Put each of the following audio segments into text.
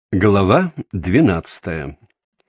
Глава 12.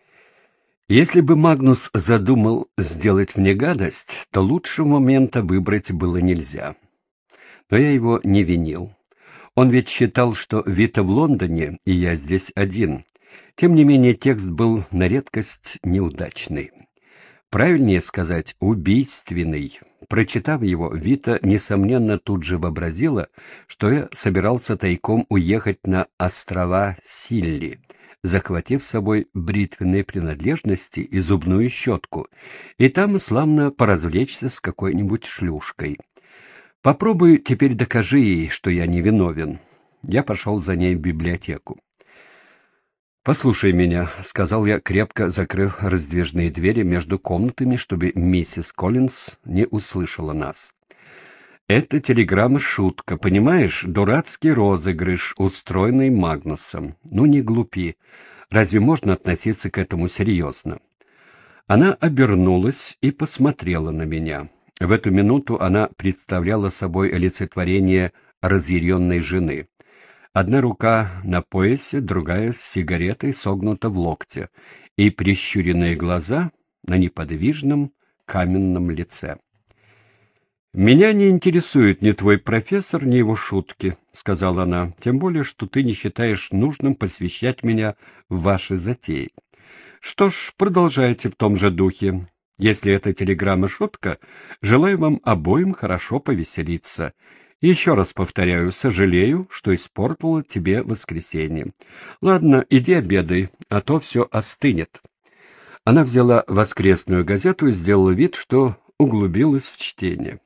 Если бы Магнус задумал сделать мне гадость, то лучшего момента выбрать было нельзя. Но я его не винил. Он ведь считал, что Вита в Лондоне, и я здесь один. Тем не менее, текст был на редкость неудачный. Правильнее сказать, убийственный. Прочитав его, Вита, несомненно, тут же вообразила, что я собирался тайком уехать на острова Силли, захватив с собой бритвенные принадлежности и зубную щетку, и там славно поразвлечься с какой-нибудь шлюшкой. Попробуй теперь докажи ей, что я невиновен. Я пошел за ней в библиотеку. «Послушай меня», — сказал я, крепко закрыв раздвижные двери между комнатами, чтобы миссис Коллинз не услышала нас. «Это телеграмма-шутка, понимаешь? Дурацкий розыгрыш, устроенный Магнусом. Ну, не глупи. Разве можно относиться к этому серьезно?» Она обернулась и посмотрела на меня. В эту минуту она представляла собой олицетворение разъяренной жены. Одна рука на поясе, другая с сигаретой согнута в локте, и прищуренные глаза на неподвижном каменном лице. «Меня не интересует ни твой профессор, ни его шутки», — сказала она, — «тем более, что ты не считаешь нужным посвящать меня в ваши затеи. Что ж, продолжайте в том же духе. Если это телеграмма-шутка, желаю вам обоим хорошо повеселиться. Еще раз повторяю, сожалею, что испортила тебе воскресенье. Ладно, иди обедай, а то все остынет». Она взяла воскресную газету и сделала вид, что углубилась в чтение.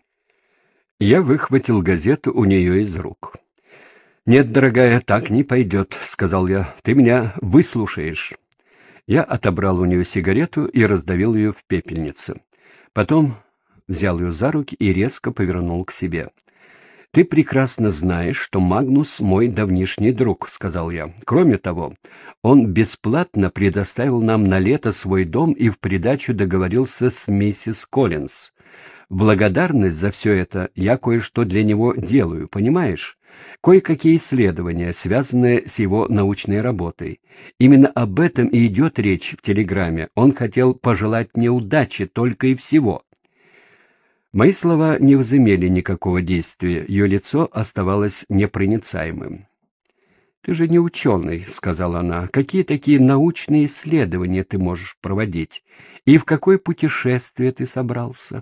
Я выхватил газету у нее из рук. «Нет, дорогая, так не пойдет», — сказал я. «Ты меня выслушаешь». Я отобрал у нее сигарету и раздавил ее в пепельнице. Потом взял ее за руки и резко повернул к себе. «Ты прекрасно знаешь, что Магнус мой давнишний друг», — сказал я. «Кроме того, он бесплатно предоставил нам на лето свой дом и в придачу договорился с миссис Коллинз. В благодарность за все это я кое-что для него делаю, понимаешь? Кое-какие исследования, связанные с его научной работой. Именно об этом и идет речь в телеграмме. Он хотел пожелать мне удачи только и всего». Мои слова не возымели никакого действия, ее лицо оставалось непроницаемым. «Ты же не ученый», — сказала она. «Какие такие научные исследования ты можешь проводить? И в какое путешествие ты собрался?»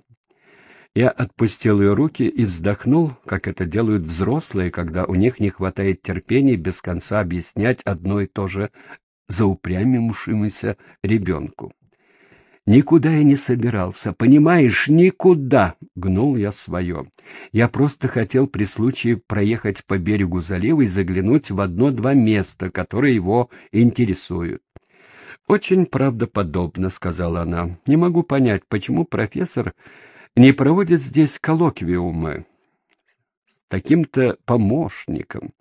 Я отпустил ее руки и вздохнул, как это делают взрослые, когда у них не хватает терпения без конца объяснять одно и то же заупрямившемуся ребенку. «Никуда я не собирался, понимаешь, никуда!» — гнул я свое. «Я просто хотел при случае проехать по берегу залива и заглянуть в одно-два места, которые его интересуют». «Очень правдоподобно», — сказала она. «Не могу понять, почему профессор не проводит здесь коллоквиумы с таким-то помощником.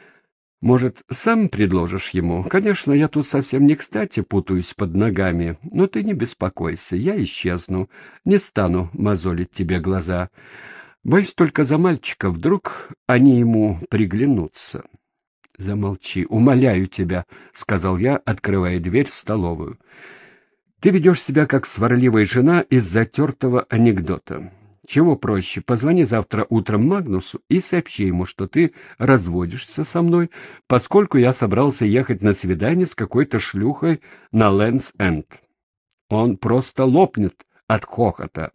Может, сам предложишь ему? Конечно, я тут совсем не кстати путаюсь под ногами, но ты не беспокойся, я исчезну, не стану мозолить тебе глаза. Боюсь только за мальчика, вдруг они ему приглянутся». «Замолчи, умоляю тебя», — сказал я, открывая дверь в столовую. «Ты ведешь себя как сварливая жена из затертого анекдота. Чего проще, позвони завтра утром Магнусу и сообщи ему, что ты разводишься со мной, поскольку я собрался ехать на свидание с какой-то шлюхой на Лэндс-Энд. Он просто лопнет от хохота».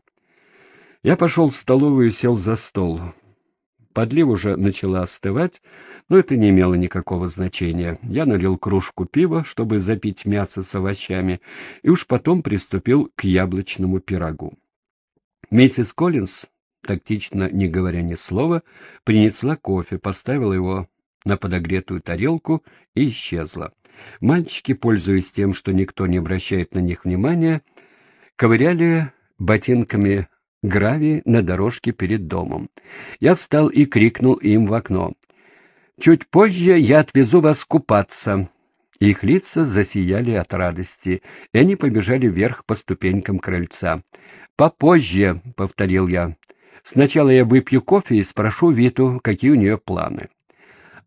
Я пошел в столовую и сел за стол. Подлива уже начала остывать, но это не имело никакого значения. Я налил кружку пива, чтобы запить мясо с овощами, и уж потом приступил к яблочному пирогу. Миссис Коллинз, тактично не говоря ни слова, принесла кофе, поставила его на подогретую тарелку и исчезла. Мальчики, пользуясь тем, что никто не обращает на них внимания, ковыряли ботинками гравий на дорожке перед домом. Я встал и крикнул им в окно: «Чуть позже я отвезу вас купаться». Их лица засияли от радости, и они побежали вверх по ступенькам крыльца. «Попозже», — повторил я. «Сначала я выпью кофе и спрошу Виту, какие у нее планы».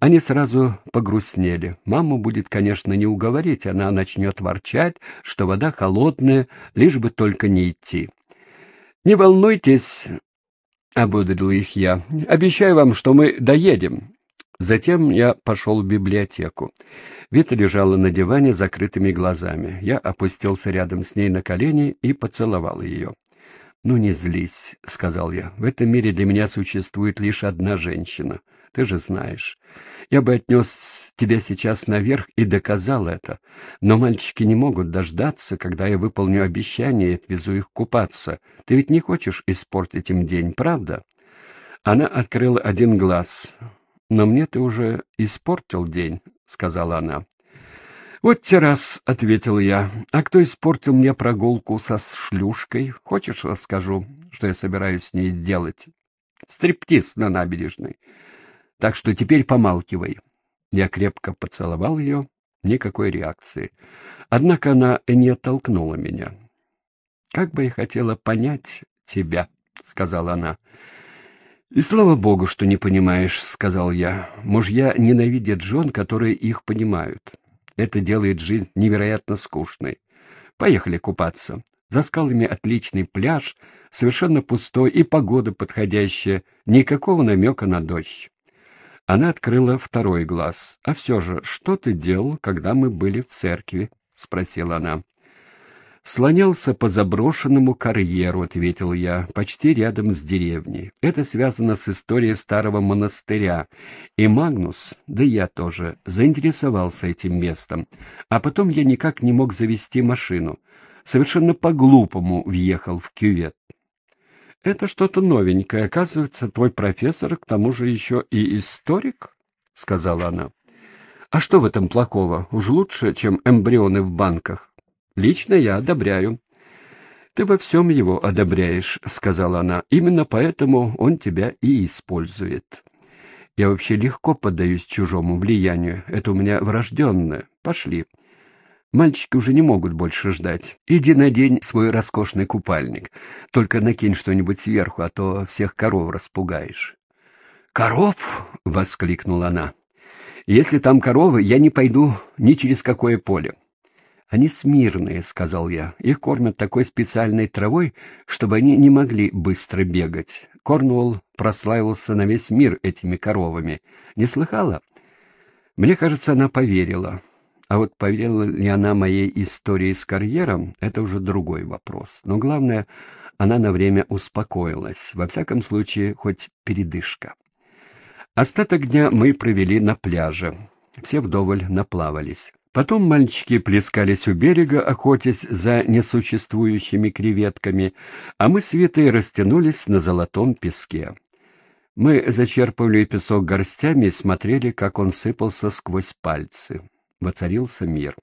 Они сразу погрустнели. Маму будет, конечно, не уговорить, она начнет ворчать, что вода холодная, лишь бы только не идти. «Не волнуйтесь», — ободрил их я, — «обещаю вам, что мы доедем». Затем я пошел в библиотеку. Вита лежала на диване с закрытыми глазами. Я опустился рядом с ней на колени и поцеловал ее. «Ну, не злись», — сказал я. «В этом мире для меня существует лишь одна женщина. Ты же знаешь. Я бы отнес тебя сейчас наверх и доказал это. Но мальчики не могут дождаться, когда я выполню обещание и отвезу их купаться. Ты ведь не хочешь испортить им день, правда?» Она открыла один глаз. «Но мне ты уже испортил день», — сказала она. «Вот те раз», — ответил я. «А кто испортил мне прогулку со шлюшкой? Хочешь, расскажу, что я собираюсь с ней сделать? Стриптиз на набережной. Так что теперь помалкивай». Я крепко поцеловал ее. Никакой реакции. Однако она и не оттолкнула меня. «Как бы я хотела понять тебя», — сказала она. «И слава богу, что не понимаешь», — сказал я. «Мужья ненавидят жен, которые их понимают. Это делает жизнь невероятно скучной. Поехали купаться. За скалами отличный пляж, совершенно пустой, и погода подходящая, никакого намека на дождь». Она открыла второй глаз. «А все же, что ты делал, когда мы были в церкви?» — спросила она. «Слонялся по заброшенному карьеру», — ответил я, — «почти рядом с деревней. Это связано с историей старого монастыря. И Магнус, да и я тоже, заинтересовался этим местом. А потом я никак не мог завести машину. Совершенно по-глупому въехал в кювет». «Это что-то новенькое. Оказывается, твой профессор, к тому же еще и историк?» — сказала она. «А что в этом плохого? Уж лучше, чем эмбрионы в банках. Лично я одобряю». «Ты во всем его одобряешь», — сказала она. «Именно поэтому он тебя и использует. Я вообще легко поддаюсь чужому влиянию. Это у меня врожденное. Пошли. Мальчики уже не могут больше ждать. Иди надень свой роскошный купальник. Только накинь что-нибудь сверху, а то всех коров распугаешь». «Коров?» — воскликнула она. «Если там коровы, я не пойду ни через какое поле». «Они смирные», — сказал я. «Их кормят такой специальной травой, чтобы они не могли быстро бегать. Корнуолл прославился на весь мир этими коровами. Не слыхала?» Мне кажется, она поверила. А вот поверила ли она моей истории с карьером, это уже другой вопрос. Но главное, она на время успокоилась. Во всяком случае, хоть передышка. Остаток дня мы провели на пляже. Все вдоволь наплавались. Потом мальчики плескались у берега, охотясь за несуществующими креветками, а мы с Витой растянулись на золотом песке. Мы зачерпывали песок горстями и смотрели, как он сыпался сквозь пальцы. Воцарился мир.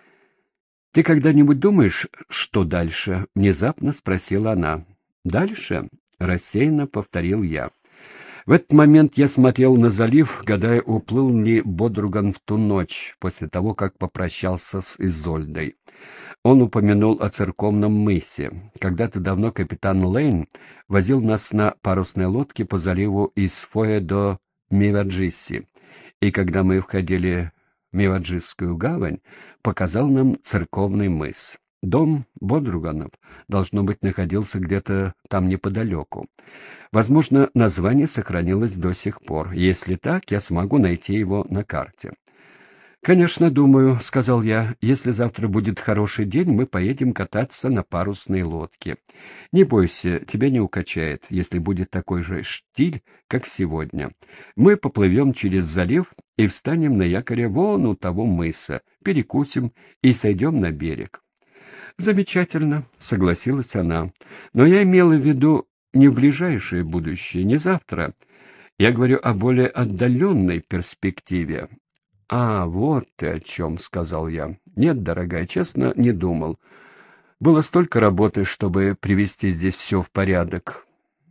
«Ты когда-нибудь думаешь, что дальше?» — внезапно спросила она. «Дальше?» — рассеянно повторил я. В этот момент я смотрел на залив, гадая, уплыл ли Бодруган в ту ночь, после того, как попрощался с Изольдой. Он упомянул о церковном мысе. Когда-то давно капитан Лейн возил нас на парусной лодке по заливу из Фоя до Миваджисси, и когда мы входили в Миваджисскую гавань, показал нам церковный мыс. Дом Бодруганов, должно быть, находился где-то там неподалеку. Возможно, название сохранилось до сих пор. Если так, я смогу найти его на карте. «Конечно, думаю», — сказал я, — «если завтра будет хороший день, мы поедем кататься на парусной лодке. Не бойся, тебя не укачает, если будет такой же штиль, как сегодня. Мы поплывем через залив и встанем на якоре вон у того мыса, перекусим и сойдем на берег». «Замечательно», — согласилась она, — «но я имела в виду не в ближайшее будущее, не завтра. Я говорю о более отдаленной перспективе». «А, вот ты о чем», — сказал я. «Нет, дорогая, честно, не думал. Было столько работы, чтобы привести здесь все в порядок.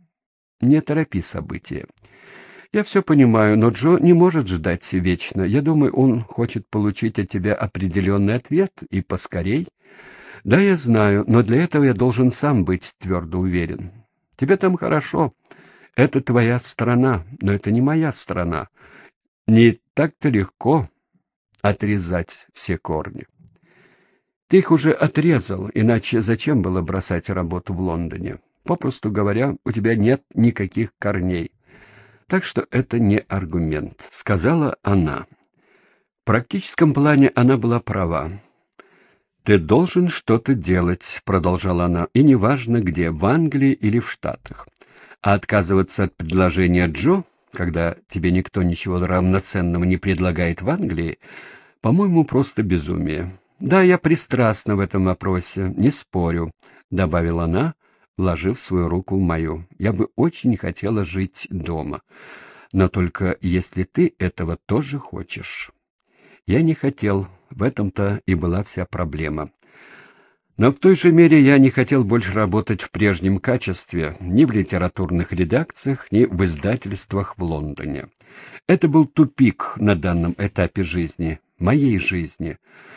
Не торопи события. Я все понимаю, но Джо не может ждать вечно. Я думаю, он хочет получить от тебя определенный ответ, и поскорей. Да, я знаю, но для этого я должен сам быть твердо уверен. Тебе там хорошо. Это твоя страна, но это не моя страна. Не так-то легко отрезать все корни. Ты их уже отрезал, иначе зачем было бросать работу в Лондоне? Попросту говоря, у тебя нет никаких корней. Так что это не аргумент, сказала она. В практическом плане она была права. «Ты должен что-то делать», — продолжала она, — «и неважно где, в Англии или в Штатах. А отказываться от предложения Джо, когда тебе никто ничего равноценного не предлагает в Англии, по-моему, просто безумие. Да, я пристрастна в этом вопросе, не спорю», — добавила она, вложив свою руку в мою. «Я бы очень хотела жить дома. Но только если ты этого тоже хочешь». Я не хотел, в этом-то и была вся проблема. Но в той же мере я не хотел больше работать в прежнем качестве, ни в литературных редакциях, ни в издательствах в Лондоне. Это был тупик на данном этапе жизни, моей жизни.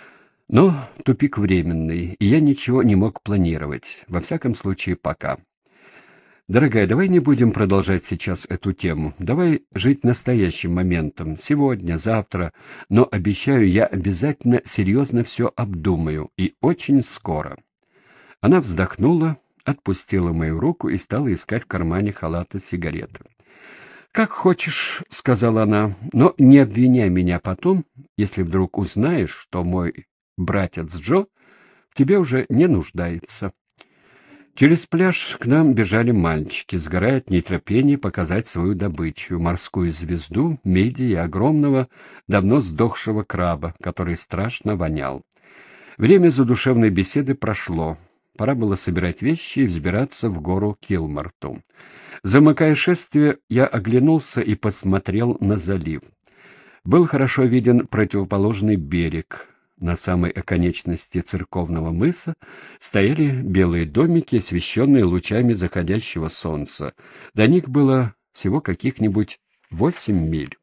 Но тупик временный, и я ничего не мог планировать, во всяком случае пока. Дорогая, давай не будем продолжать сейчас эту тему. Давай жить настоящим моментом, сегодня, завтра. Но, обещаю, я обязательно серьезно все обдумаю, и очень скоро. Она вздохнула, отпустила мою руку и стала искать в кармане халата сигареты. «Как хочешь», — сказала она, — «но не обвиняй меня потом, если вдруг узнаешь, что мой братец Джо в тебе уже не нуждается». Через пляж к нам бежали мальчики, сгорая от нетерпения показать свою добычу — морскую звезду, мидии и огромного, давно сдохшего краба, который страшно вонял. Время задушевной беседы прошло. Пора было собирать вещи и взбираться в гору Килморту. Замыкая шествие, я оглянулся и посмотрел на залив. Был хорошо виден противоположный берег. На самой оконечности церковного мыса стояли белые домики, освещенные лучами заходящего солнца. До них было всего каких-нибудь 8 миль.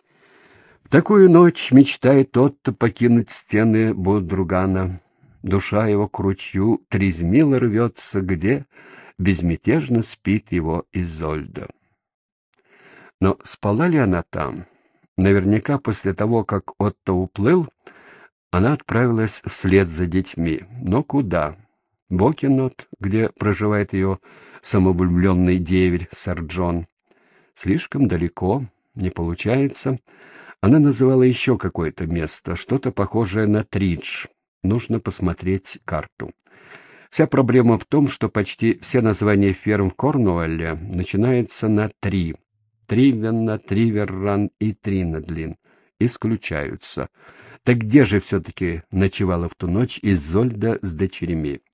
В такую ночь мечтает тот-то покинуть стены Бодругана. Душа его к ручью Тризмила рвется, где безмятежно спит его Изольда. Но спала ли она там? Наверняка после того, как Отто уплыл, она отправилась вслед за детьми. Но куда? Бокенот, где проживает ее самовлюбленный деверь сэр Джон. Слишком далеко, не получается. Она называла еще какое-то место, что-то похожее на Тридж. Нужно посмотреть карту. Вся проблема в том, что почти все названия ферм в Корнуолле начинаются на «три». Тривенна, Триверран и Тринадлин исключаются. Так где же все-таки ночевала в ту ночь Изольда с дочерьми?